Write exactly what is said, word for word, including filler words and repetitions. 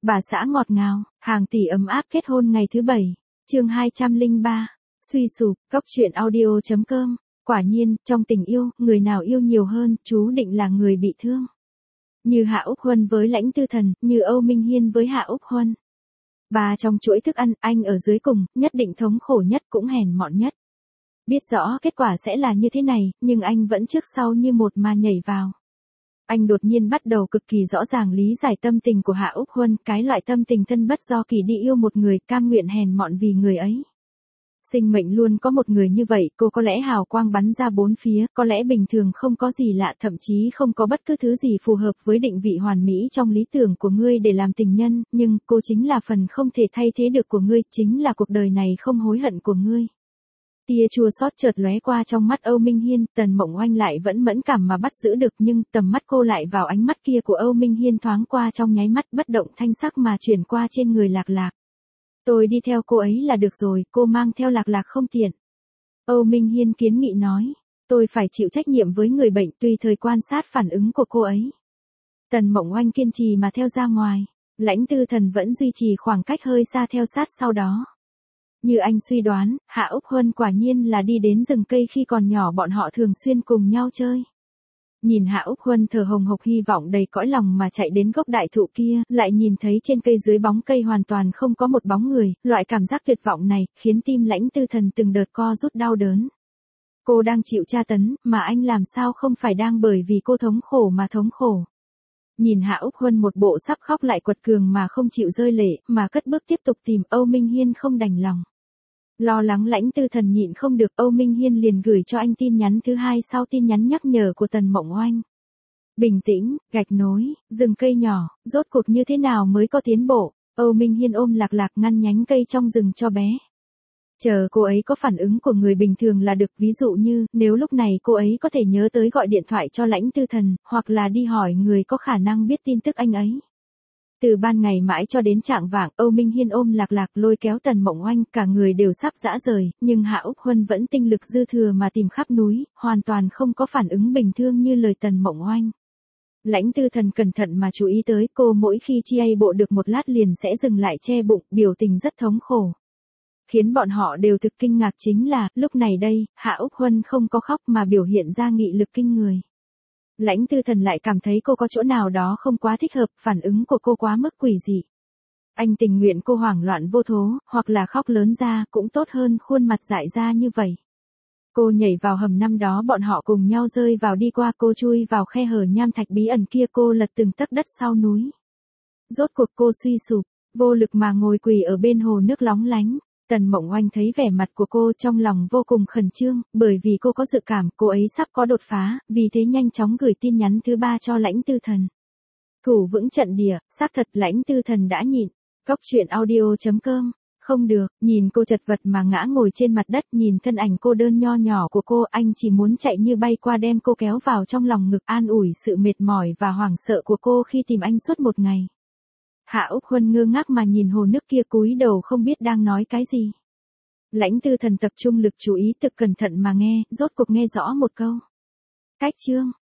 Bà xã ngọt ngào, hàng tỷ ấm áp kết hôn ngày thứ bảy. Chương hai trăm lẻ ba. Suy sụp, cốc truyện audio chấm com. Quả nhiên, trong tình yêu, người nào yêu nhiều hơn, chú định là người bị thương. Như Hạ Úc Huân với Lãnh Tư Thần, như Âu Minh Hiên với Hạ Úc Huân. Bà trong chuỗi thức ăn, anh ở dưới cùng, nhất định thống khổ nhất cũng hèn mọn nhất. Biết rõ kết quả sẽ là như thế này, nhưng anh vẫn trước sau như một mà nhảy vào. Anh đột nhiên bắt đầu cực kỳ rõ ràng lý giải tâm tình của Hạ Úc Huân, cái loại tâm tình thân bất do kỳ đi yêu một người, cam nguyện hèn mọn vì người ấy. Sinh mệnh luôn có một người như vậy, cô có lẽ hào quang bắn ra bốn phía, có lẽ bình thường không có gì lạ, thậm chí không có bất cứ thứ gì phù hợp với định vị hoàn mỹ trong lý tưởng của ngươi để làm tình nhân, nhưng cô chính là phần không thể thay thế được của ngươi, chính là cuộc đời này không hối hận của ngươi. Tia chua xót chợt lóe qua trong mắt Âu Minh Hiên, Tần Mộng Oanh lại vẫn mẫn cảm mà bắt giữ được, nhưng tầm mắt cô lại vào ánh mắt kia của Âu Minh Hiên thoáng qua trong nháy mắt, bất động thanh sắc mà chuyển qua trên người Lạc Lạc. Tôi đi theo cô ấy là được rồi, cô mang theo Lạc Lạc không tiện. Âu Minh Hiên kiến nghị nói, tôi phải chịu trách nhiệm với người bệnh, tùy thời quan sát phản ứng của cô ấy. Tần Mộng Oanh kiên trì mà theo ra ngoài, Lãnh Tư Thần vẫn duy trì khoảng cách hơi xa theo sát sau đó. Như anh suy đoán, Hạ Úc Huân quả nhiên là đi đến rừng cây khi còn nhỏ, bọn họ thường xuyên cùng nhau chơi. Nhìn Hạ Úc Huân thở hồng hộc hy vọng đầy cõi lòng mà chạy đến gốc đại thụ kia, lại nhìn thấy trên cây dưới bóng cây hoàn toàn không có một bóng người, loại cảm giác tuyệt vọng này, khiến tim Lãnh Tư Thần từng đợt co rút đau đớn. Cô đang chịu tra tấn, mà anh làm sao không phải đang bởi vì cô thống khổ mà thống khổ. Nhìn Hạ Úc Huân một bộ sắp khóc lại quật cường mà không chịu rơi lệ, mà cất bước tiếp tục tìm, Âu Minh Hiên không đành lòng. Lo lắng Lãnh Tư Thần nhịn không được, Âu Minh Hiên liền gửi cho anh tin nhắn thứ hai sau tin nhắn nhắc nhở của Tần Mộng Oanh. Bình tĩnh, gạch nối, rừng cây nhỏ, rốt cuộc như thế nào mới có tiến bộ? Âu Minh Hiên ôm Lạc Lạc ngăn nhánh cây trong rừng cho bé. Chờ cô ấy có phản ứng của người bình thường là được, ví dụ như, nếu lúc này cô ấy có thể nhớ tới gọi điện thoại cho Lãnh Tư Thần, hoặc là đi hỏi người có khả năng biết tin tức anh ấy. Từ ban ngày mãi cho đến chạng vạng, Âu Minh Hiên ôm Lạc Lạc lôi kéo Tần Mộng Oanh, cả người đều sắp rã rời, nhưng Hạ Úc Huân vẫn tinh lực dư thừa mà tìm khắp núi, hoàn toàn không có phản ứng bình thường như lời Tần Mộng Oanh. Lãnh Tư Thần cẩn thận mà chú ý tới cô, mỗi khi chia bộ được một lát liền sẽ dừng lại che bụng, biểu tình rất thống khổ. Khiến bọn họ đều thực kinh ngạc chính là, lúc này đây, Hạ Úc Huân không có khóc mà biểu hiện ra nghị lực kinh người. Lãnh Tư Thần lại cảm thấy cô có chỗ nào đó không quá thích hợp, phản ứng của cô quá mức quỷ dị. Anh tình nguyện cô hoảng loạn vô thố, hoặc là khóc lớn ra, cũng tốt hơn khuôn mặt dại ra như vậy. Cô nhảy vào hầm năm đó bọn họ cùng nhau rơi vào, đi qua, cô chui vào khe hở nham thạch bí ẩn kia, cô lật từng tấc đất sau núi. Rốt cuộc cô suy sụp, vô lực mà ngồi quỳ ở bên hồ nước lóng lánh. Tần Mộng Oanh thấy vẻ mặt của cô trong lòng vô cùng khẩn trương, bởi vì cô có dự cảm cô ấy sắp có đột phá, vì thế nhanh chóng gửi tin nhắn thứ ba cho Lãnh Tư Thần. Thủ vững trận địa, xác thật Lãnh Tư Thần đã nhịn. Cốc truyện audio chấm com. Không được, nhìn cô chật vật mà ngã ngồi trên mặt đất, nhìn thân ảnh cô đơn nho nhỏ của cô, anh chỉ muốn chạy như bay qua đem cô kéo vào trong lòng ngực, an ủi sự mệt mỏi và hoảng sợ của cô khi tìm anh suốt một ngày. Hạ Úc Huân ngơ ngác mà nhìn hồ nước kia, cúi đầu không biết đang nói cái gì. Lãnh Tư Thần tập trung lực chú ý, thực cẩn thận mà nghe, rốt cuộc nghe rõ một câu. Cách chương.